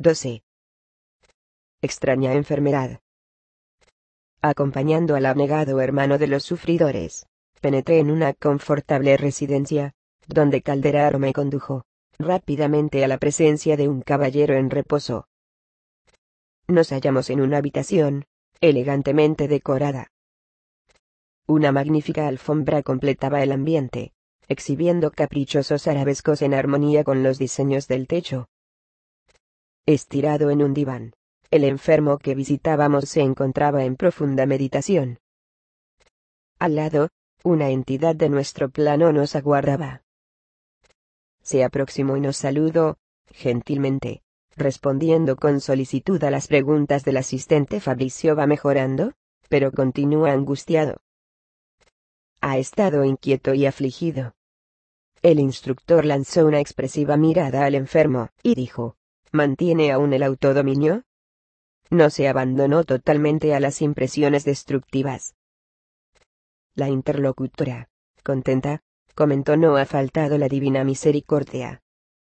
12. Extraña enfermedad. Acompañando al abnegado hermano de los sufridores, penetré en una confortable residencia, donde Calderaro me condujo rápidamente a la presencia de un caballero en reposo. Nos hallamos en una habitación, elegantemente decorada. Una magnífica alfombra completaba el ambiente, exhibiendo caprichosos arabescos en armonía con los diseños del techo. Estirado en un diván, el enfermo que visitábamos se encontraba en profunda meditación. Al lado, una entidad de nuestro plano nos aguardaba. Se aproximó y nos saludó, gentilmente, respondiendo con solicitud a las preguntas del asistente. Fabricio va mejorando, pero continúa angustiado. Ha estado inquieto y afligido. El instructor lanzó una expresiva mirada al enfermo, y dijo: ¿mantiene aún el autodominio? No se abandonó totalmente a las impresiones destructivas. La interlocutora, contenta, comentó: no ha faltado la divina misericordia.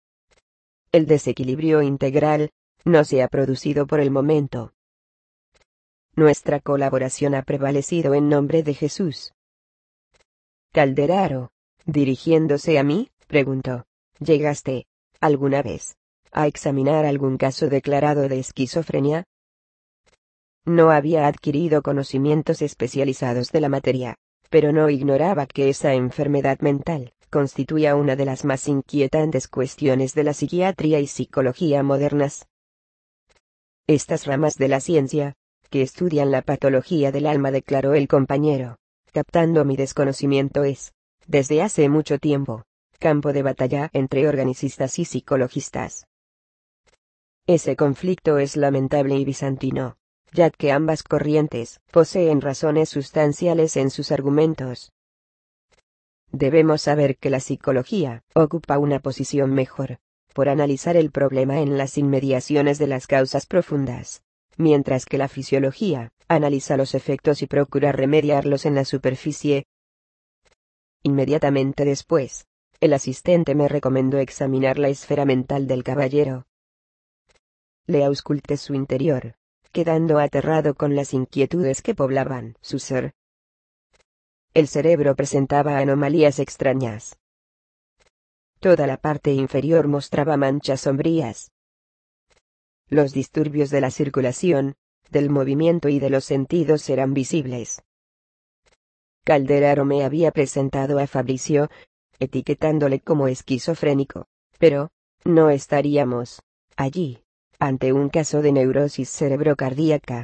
El desequilibrio integral no se ha producido por el momento. Nuestra colaboración ha prevalecido en nombre de Jesús. Calderaro, dirigiéndose a mí, preguntó: ¿llegaste, alguna vez, a examinar algún caso declarado de esquizofrenia? No había adquirido conocimientos especializados de la materia, pero no ignoraba que esa enfermedad mental constituía una de las más inquietantes cuestiones de la psiquiatría y psicología modernas. Estas ramas de la ciencia, que estudian la patología del alma, declaró el compañero, captando mi desconocimiento, es, desde hace mucho tiempo, campo de batalla entre organicistas y psicologistas. Ese conflicto es lamentable y bizantino, ya que ambas corrientes poseen razones sustanciales en sus argumentos. Debemos saber que la psicología ocupa una posición mejor, por analizar el problema en las inmediaciones de las causas profundas, mientras que la fisiología analiza los efectos y procura remediarlos en la superficie. Inmediatamente después, el asistente me recomendó examinar la esfera mental del caballero. Le ausculté su interior, quedando aterrado con las inquietudes que poblaban su ser. El cerebro presentaba anomalías extrañas. Toda la parte inferior mostraba manchas sombrías. Los disturbios de la circulación, del movimiento y de los sentidos eran visibles. Calderaro me había presentado a Fabricio, etiquetándole como esquizofrénico, pero no estaríamos allí ante un caso de neurosis cerebrocardíaca.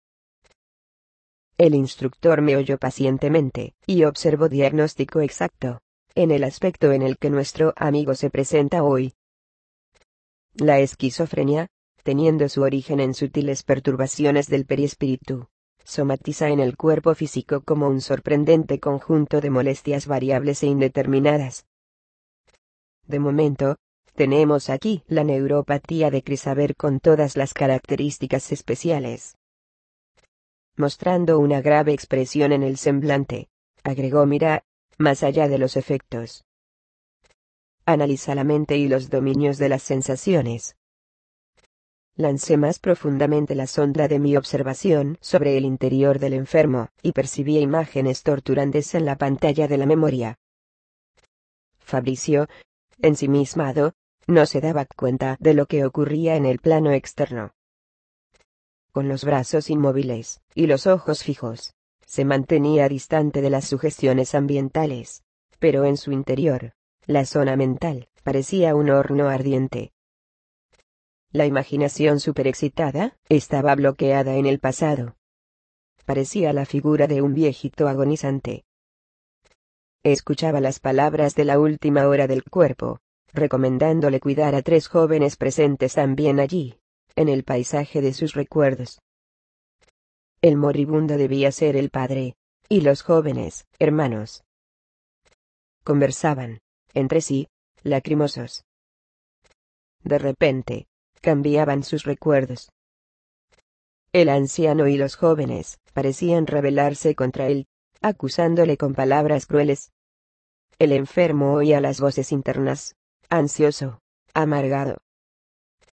El instructor me oyó pacientemente, y observó diagnóstico exacto, en el aspecto en el que nuestro amigo se presenta hoy. La esquizofrenia, teniendo su origen en sutiles perturbaciones del perispíritu, somatiza en el cuerpo físico como un sorprendente conjunto de molestias variables e indeterminadas. De momento, tenemos aquí la neuropatía de Crisaver con todas las características especiales. Mostrando una grave expresión en el semblante, agregó: mira, más allá de los efectos. Analiza la mente y los dominios de las sensaciones. Lancé más profundamente la sonda de mi observación sobre el interior del enfermo, y percibí imágenes torturantes en la pantalla de la memoria. Fabricio, ensimismado, no se daba cuenta de lo que ocurría en el plano externo. Con los brazos inmóviles y los ojos fijos, se mantenía distante de las sugestiones ambientales, pero en su interior, la zona mental parecía un horno ardiente. La imaginación superexcitada estaba bloqueada en el pasado. Parecía la figura de un viejito agonizante. Escuchaba las palabras de la última hora del cuerpo, recomendándole cuidar a 3 jóvenes presentes también allí, en el paisaje de sus recuerdos. El moribundo debía ser el padre, y los jóvenes, hermanos. Conversaban, entre sí, lacrimosos. De repente, cambiaban sus recuerdos. El anciano y los jóvenes parecían rebelarse contra él, acusándole con palabras crueles. El enfermo oía las voces internas, ansioso, amargado.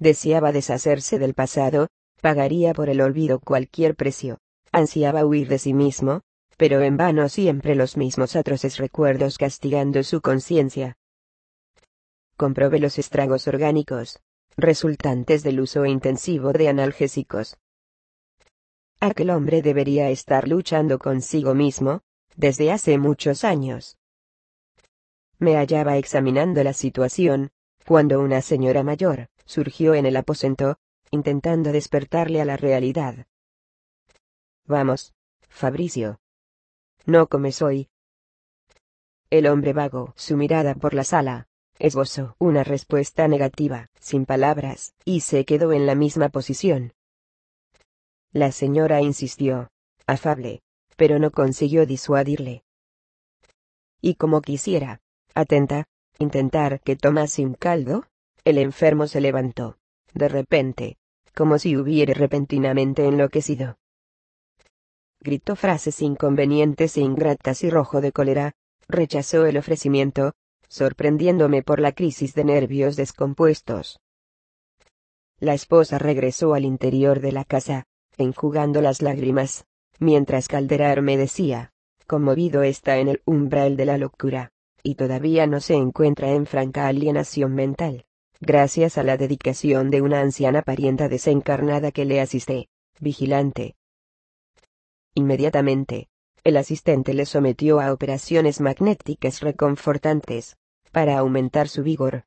Deseaba deshacerse del pasado, pagaría por el olvido cualquier precio. Ansiaba huir de sí mismo, pero en vano siempre los mismos atroces recuerdos castigando su conciencia. Comprobé los estragos orgánicos, resultantes del uso intensivo de analgésicos. Aquel hombre debería estar luchando consigo mismo, desde hace muchos años. Me hallaba examinando la situación, cuando una señora mayor surgió en el aposento, intentando despertarle a la realidad. Vamos, Fabricio. ¿No comes hoy? El hombre vagó su mirada por la sala, esbozó una respuesta negativa, sin palabras, y se quedó en la misma posición. La señora insistió, afable, pero no consiguió disuadirle. Y como quisiera, atenta, intentar que tomase un caldo, el enfermo se levantó, de repente, como si hubiera repentinamente enloquecido. Gritó frases inconvenientes e ingratas y rojo de cólera, rechazó el ofrecimiento, sorprendiéndome por la crisis de nervios descompuestos. La esposa regresó al interior de la casa, enjugando las lágrimas, mientras Calderar me decía, conmovido está en el umbral de la locura, y todavía no se encuentra en franca alienación mental, gracias a la dedicación de una anciana parienta desencarnada que le asiste, vigilante. Inmediatamente, el asistente le sometió a operaciones magnéticas reconfortantes, para aumentar su vigor.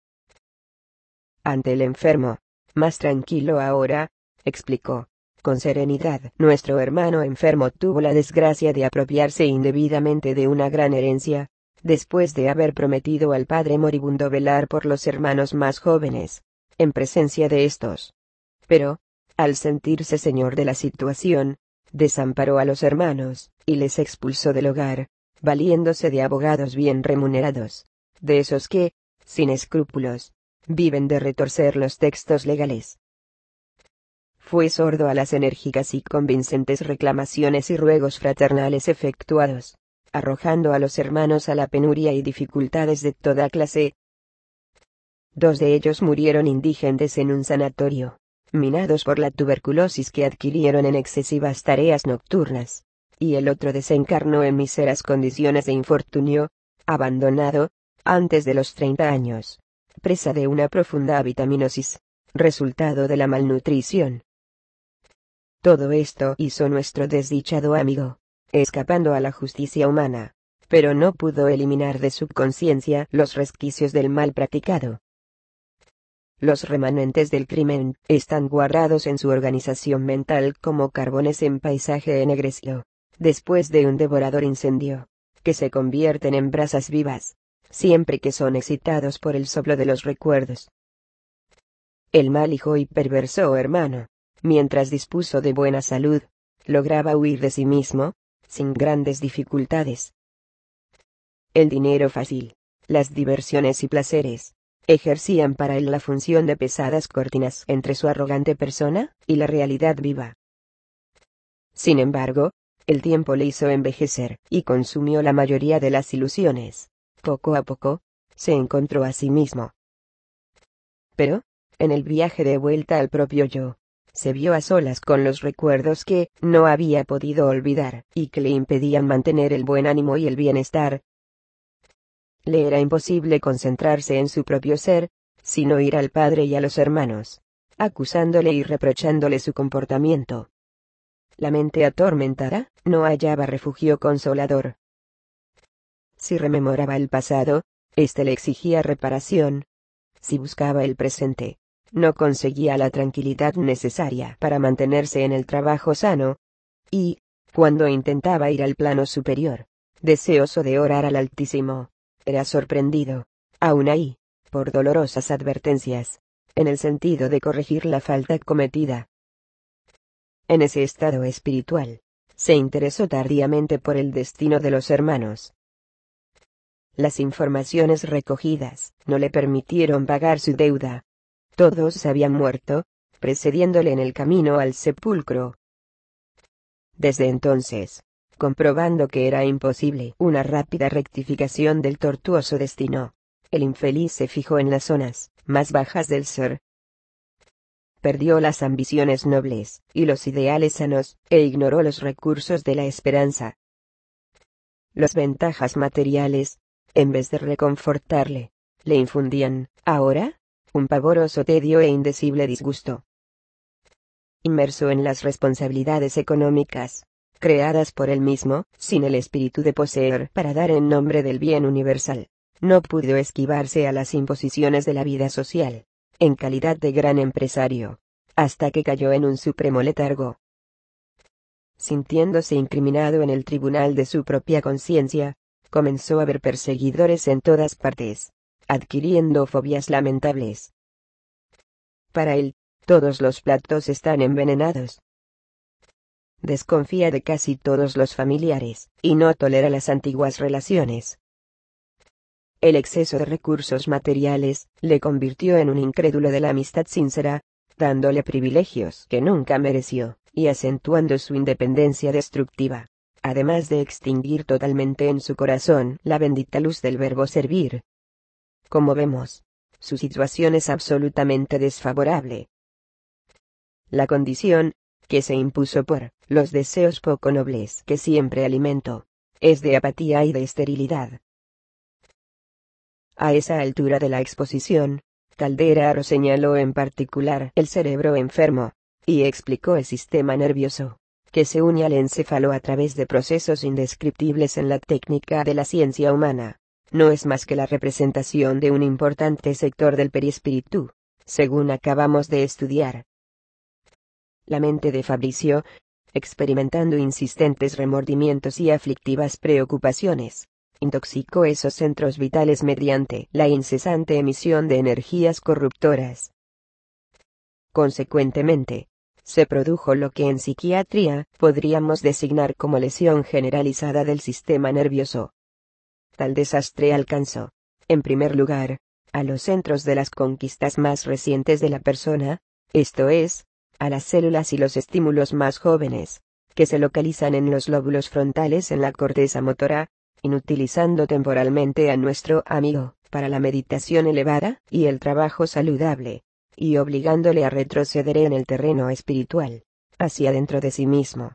Ante el enfermo, más tranquilo ahora, explicó, con serenidad. Nuestro hermano enfermo tuvo la desgracia de apropiarse indebidamente de una gran herencia, después de haber prometido al padre moribundo velar por los hermanos más jóvenes, en presencia de estos. Pero, al sentirse señor de la situación, desamparó a los hermanos, y les expulsó del hogar, valiéndose de abogados bien remunerados, de esos que, sin escrúpulos, viven de retorcer los textos legales. Fue sordo a las enérgicas y convincentes reclamaciones y ruegos fraternales efectuados, arrojando a los hermanos a la penuria y dificultades de toda clase. 2 de ellos murieron indigentes en un sanatorio, minados por la tuberculosis que adquirieron en excesivas tareas nocturnas, y el otro desencarnó en míseras condiciones de infortunio, abandonado, antes de los 30 años, presa de una profunda vitaminosis, resultado de la malnutrición. Todo esto hizo nuestro desdichado amigo, escapando a la justicia humana, pero no pudo eliminar de su conciencia los resquicios del mal practicado. Los remanentes del crimen están guardados en su organización mental como carbones en paisaje ennegrecido, después de un devorador incendio, que se convierten en brasas vivas, siempre que son excitados por el soplo de los recuerdos. El mal hijo y perverso hermano, mientras dispuso de buena salud, lograba huir de sí mismo, sin grandes dificultades. El dinero fácil, las diversiones y placeres, ejercían para él la función de pesadas cortinas entre su arrogante persona y la realidad viva. Sin embargo, el tiempo le hizo envejecer y consumió la mayoría de las ilusiones. Poco a poco, se encontró a sí mismo. Pero, en el viaje de vuelta al propio yo, se vio a solas con los recuerdos que no había podido olvidar y que le impedían mantener el buen ánimo y el bienestar. Le era imposible concentrarse en su propio ser, sin oír al padre y a los hermanos, acusándole y reprochándole su comportamiento. La mente atormentada no hallaba refugio consolador. Si rememoraba el pasado, éste le exigía reparación. Si buscaba el presente, no conseguía la tranquilidad necesaria para mantenerse en el trabajo sano. Y, cuando intentaba ir al plano superior, deseoso de orar al Altísimo, era sorprendido, aún ahí, por dolorosas advertencias, en el sentido de corregir la falta cometida. En ese estado espiritual, se interesó tardíamente por el destino de los hermanos. Las informaciones recogidas no le permitieron pagar su deuda. Todos habían muerto, precediéndole en el camino al sepulcro. Desde entonces, comprobando que era imposible una rápida rectificación del tortuoso destino, el infeliz se fijó en las zonas más bajas del ser. perdió las ambiciones nobles y los ideales sanos, e ignoró los recursos de la esperanza. Las ventajas materiales, en vez de reconfortarle, le infundían, ahora, un pavoroso tedio e indecible disgusto. Inmerso en las responsabilidades económicas, creadas por él mismo, sin el espíritu de poseer para dar en nombre del bien universal, no pudo esquivarse a las imposiciones de la vida social, en calidad de gran empresario, hasta que cayó en un supremo letargo. Sintiéndose incriminado en el tribunal de su propia conciencia, comenzó a ver perseguidores en todas partes, adquiriendo fobias lamentables. Para él, todos los platos están envenenados. Desconfía de casi todos los familiares, y no tolera las antiguas relaciones. El exceso de recursos materiales le convirtió en un incrédulo de la amistad sincera, dándole privilegios que nunca mereció, y acentuando su independencia destructiva, además de extinguir totalmente en su corazón la bendita luz del verbo servir. Como vemos, su situación es absolutamente desfavorable. La condición, que se impuso por los deseos poco nobles que siempre alimento, es de apatía y de esterilidad. A esa altura de la exposición, Calderaro señaló en particular el cerebro enfermo, y explicó el sistema nervioso, que se une al encéfalo a través de procesos indescriptibles en la técnica de la ciencia humana. No es más que la representación de un importante sector del perispíritu, según acabamos de estudiar. La mente de Fabricio, experimentando insistentes remordimientos y aflictivas preocupaciones, intoxicó esos centros vitales mediante la incesante emisión de energías corruptoras. Consecuentemente, se produjo lo que en psiquiatría podríamos designar como lesión generalizada del sistema nervioso. Tal desastre alcanzó, en primer lugar, a los centros de las conquistas más recientes de la persona, esto es, a las células y los estímulos más jóvenes, que se localizan en los lóbulos frontales en la corteza motora, inutilizando temporalmente a nuestro amigo para la meditación elevada y el trabajo saludable, y obligándole a retroceder en el terreno espiritual, hacia dentro de sí mismo.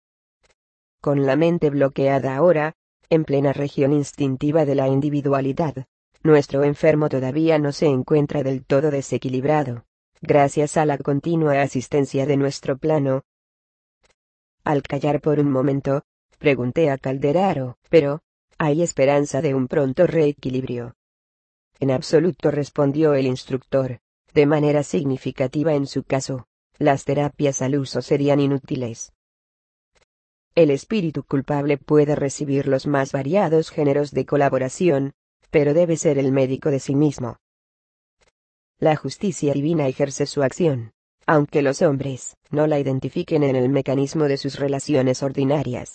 Con la mente bloqueada ahora, en plena región instintiva de la individualidad, nuestro enfermo todavía no se encuentra del todo desequilibrado, gracias a la continua asistencia de nuestro plano. Al callar por un momento, pregunté a Calderaro, pero, ¿hay esperanza de un pronto reequilibrio? En absoluto, respondió el instructor, de manera significativa en su caso, las terapias al uso serían inútiles. El espíritu culpable puede recibir los más variados géneros de colaboración, pero debe ser el médico de sí mismo. La justicia divina ejerce su acción, aunque los hombres no la identifiquen en el mecanismo de sus relaciones ordinarias.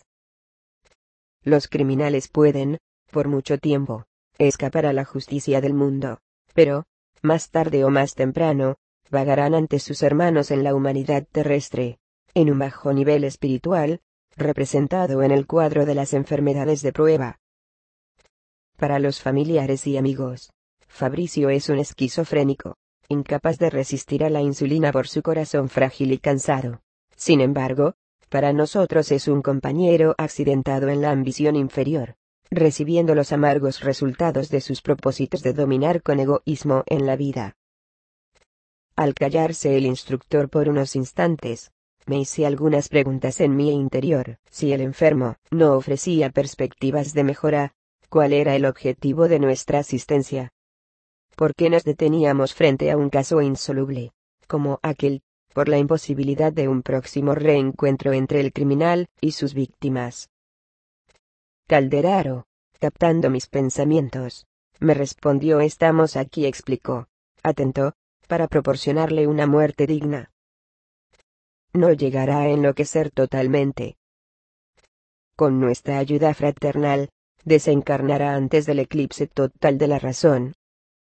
Los criminales pueden, por mucho tiempo, escapar a la justicia del mundo, pero, más tarde o más temprano, vagarán ante sus hermanos en la humanidad terrestre, en un bajo nivel espiritual, representado en el cuadro de las enfermedades de prueba. Para los familiares y amigos, Fabricio es un esquizofrénico, incapaz de resistir a la insulina por su corazón frágil y cansado. Sin embargo, para nosotros es un compañero accidentado en la ambición inferior, recibiendo los amargos resultados de sus propósitos de dominar con egoísmo en la vida. Al callarse el instructor por unos instantes, me hice algunas preguntas en mi interior. Si el enfermo no ofrecía perspectivas de mejora, ¿cuál era el objetivo de nuestra asistencia? ¿Por qué nos deteníamos frente a un caso insoluble, como aquel, por la imposibilidad de un próximo reencuentro entre el criminal y sus víctimas? Calderaro, captando mis pensamientos, me respondió: estamos aquí, explicó, atento, para proporcionarle una muerte digna. No llegará a enloquecer totalmente. Con nuestra ayuda fraternal, desencarnará antes del eclipse total de la razón.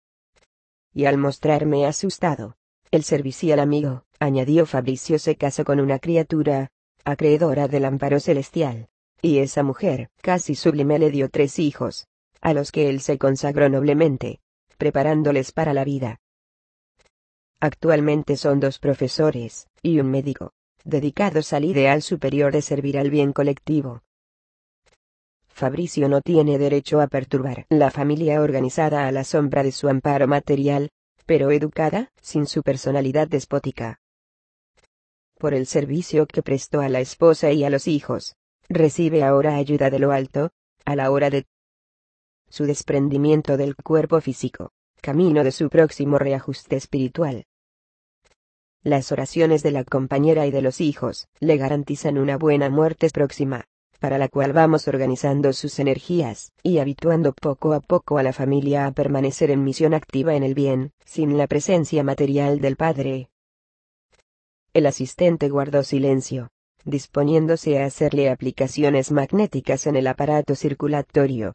Y al mostrarme asustado, el servicial amigo, añadió Fabricio, se casó con una criatura, acreedora del amparo celestial, y esa mujer, casi sublime, le dio 3 hijos, a los que él se consagró noblemente, preparándoles para la vida. Actualmente son 2 profesores, y un médico, dedicados al ideal superior de servir al bien colectivo. Fabricio no tiene derecho a perturbar la familia organizada a la sombra de su amparo material, pero educada, sin su personalidad despótica. Por el servicio que prestó a la esposa y a los hijos, recibe ahora ayuda de lo alto, a la hora de su desprendimiento del cuerpo físico, camino de su próximo reajuste espiritual. Las oraciones de la compañera y de los hijos le garantizan una buena muerte próxima, para la cual vamos organizando sus energías, y habituando poco a poco a la familia a permanecer en misión activa en el bien, sin la presencia material del Padre. El asistente guardó silencio, disponiéndose a hacerle aplicaciones magnéticas en el aparato circulatorio.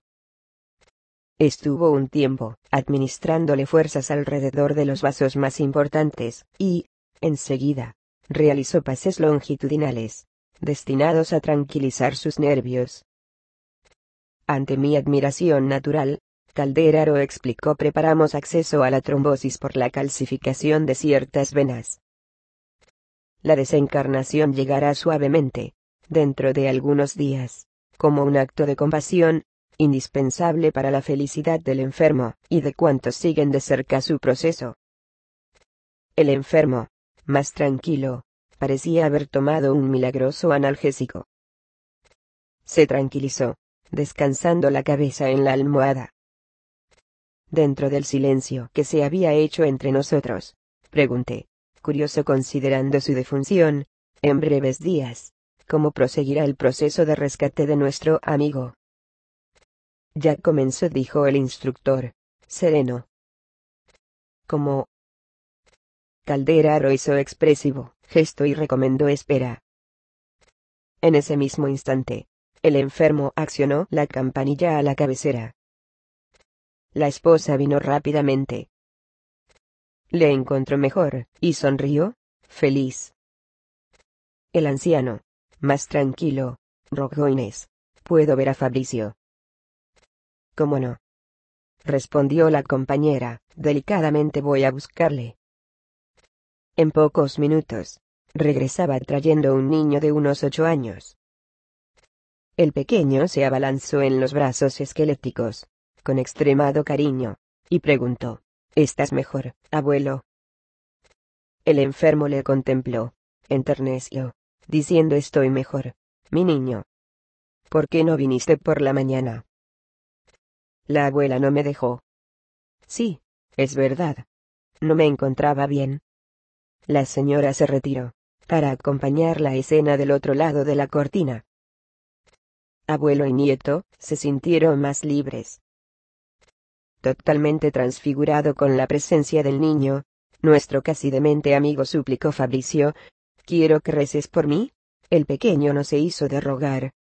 Estuvo un tiempo, administrándole fuerzas alrededor de los vasos más importantes, y, enseguida, realizó pases longitudinales, destinados a tranquilizar sus nervios. Ante mi admiración natural, Calderaro explicó: preparamos acceso a la trombosis por la calcificación de ciertas venas. La desencarnación llegará suavemente, dentro de algunos días, como un acto de compasión, indispensable para la felicidad del enfermo, y de cuantos siguen de cerca su proceso. El enfermo, más tranquilo, parecía haber tomado un milagroso analgésico. Se tranquilizó, descansando la cabeza en la almohada. Dentro del silencio que se había hecho entre nosotros, pregunté, curioso considerando su defunción, en breves días, ¿cómo proseguirá el proceso de rescate de nuestro amigo? Ya comenzó, dijo el instructor, sereno. ¿Cómo? Calderaro hizo expresivo gesto y recomendó espera. En ese mismo instante, el enfermo accionó la campanilla a la cabecera. La esposa vino rápidamente. Le encontró mejor, y sonrió, feliz. El anciano, más tranquilo, rogó: Inés, ¿puedo ver a Fabricio? ¿Cómo no? Respondió la compañera, delicadamente voy a buscarle. En pocos minutos, regresaba trayendo un niño de unos 8 años. El pequeño se abalanzó en los brazos esqueléticos, con extremado cariño, y preguntó: ¿Estás mejor, abuelo? El enfermo le contempló, enterneció, diciendo: estoy mejor, mi niño. ¿Por qué no viniste por la mañana? La abuela no me dejó. Sí, es verdad. No me encontraba bien. La señora se retiró, para acompañar la escena del otro lado de la cortina. Abuelo y nieto se sintieron más libres. Totalmente transfigurado con la presencia del niño, nuestro casi demente amigo suplicó: Fabricio, quiero que reces por mí. El pequeño no se hizo de rogar.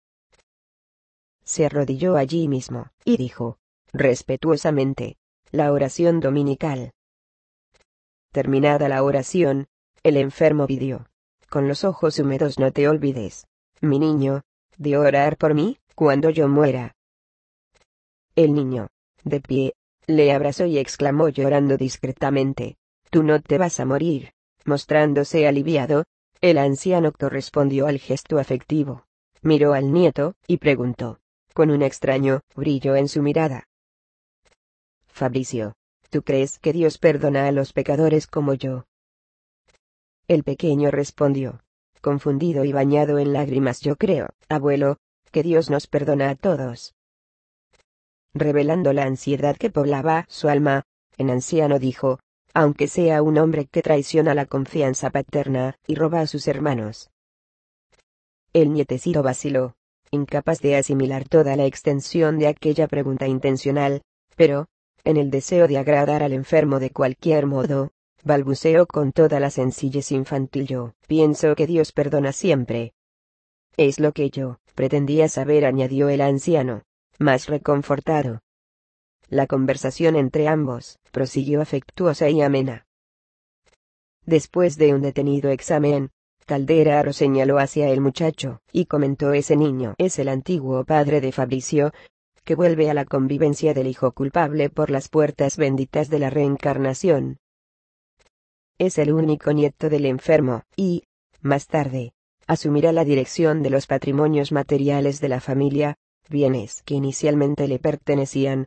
Se arrodilló allí mismo, y dijo, respetuosamente, la oración dominical. Terminada la oración, el enfermo pidió, con los ojos húmedos: no te olvides, mi niño, de orar por mí, cuando yo muera. El niño, de pie, le abrazó y exclamó llorando discretamente: tú no te vas a morir. Mostrándose aliviado, el anciano correspondió al gesto afectivo, miró al nieto, y preguntó, con un extraño brillo en su mirada: Fabricio, ¿tú crees que Dios perdona a los pecadores como yo? El pequeño respondió, confundido y bañado en lágrimas: yo creo, abuelo, que Dios nos perdona a todos. Revelando la ansiedad que poblaba su alma, el anciano dijo, aunque sea un hombre que traiciona la confianza paterna y roba a sus hermanos. El nietecito vaciló, incapaz de asimilar toda la extensión de aquella pregunta intencional, pero, en el deseo de agradar al enfermo de cualquier modo, balbuceó con toda la sencillez infantil: yo pienso que Dios perdona siempre. Es lo que yo pretendía saber, añadió el anciano, más reconfortado. La conversación entre ambos prosiguió afectuosa y amena. Después de un detenido examen, Calderaro señaló hacia el muchacho, y comentó: ese niño es el antiguo padre de Fabricio, que vuelve a la convivencia del hijo culpable por las puertas benditas de la reencarnación. Es el único nieto del enfermo, y, más tarde, asumirá la dirección de los patrimonios materiales de la familia, bienes que inicialmente le pertenecían.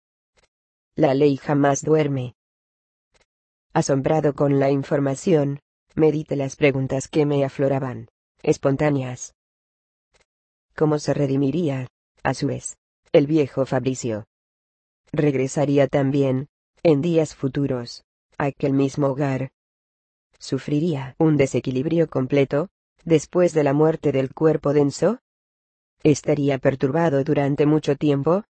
La ley jamás duerme. Asombrado con la información, medité las preguntas que me afloraban, espontáneas. ¿Cómo se redimiría, a su vez, el viejo Fabricio? ¿Regresaría también, en días futuros, a aquel mismo hogar? ¿Sufriría un desequilibrio completo, después de la muerte del cuerpo denso? ¿Estaría perturbado durante mucho tiempo?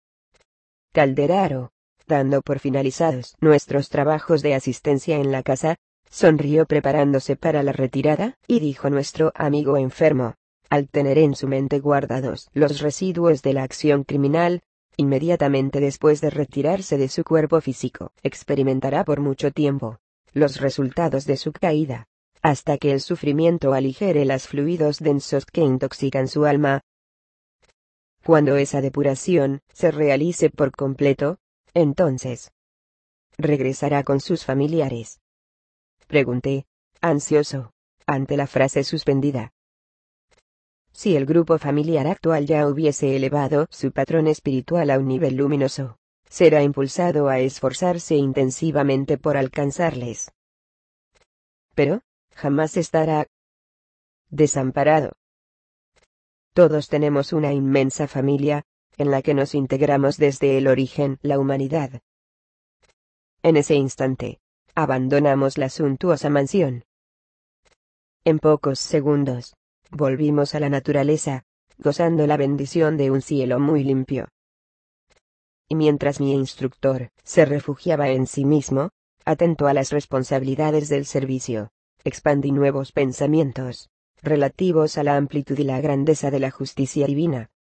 Calderaro, dando por finalizados nuestros trabajos de asistencia en la casa, sonrió preparándose para la retirada, y dijo nuestro amigo enfermo, al tener en su mente guardados los residuos de la acción criminal, inmediatamente después de retirarse de su cuerpo físico, experimentará por mucho tiempo los resultados de su caída, hasta que el sufrimiento aligere los fluidos densos que intoxican su alma. Cuando esa depuración se realice por completo, entonces, ¿regresará con sus familiares? Pregunté, ansioso, ante la frase suspendida. Si el grupo familiar actual ya hubiese elevado su patrón espiritual a un nivel luminoso, será impulsado a esforzarse intensivamente por alcanzarles. Pero, jamás estará desamparado. Todos tenemos una inmensa familia, en la que nos integramos desde el origen, la humanidad. En ese instante, abandonamos la suntuosa mansión. En pocos segundos, volvimos a la naturaleza, gozando la bendición de un cielo muy limpio. Y mientras mi instructor se refugiaba en sí mismo, atento a las responsabilidades del servicio, expandí nuevos pensamientos, relativos a la amplitud y la grandeza de la justicia divina.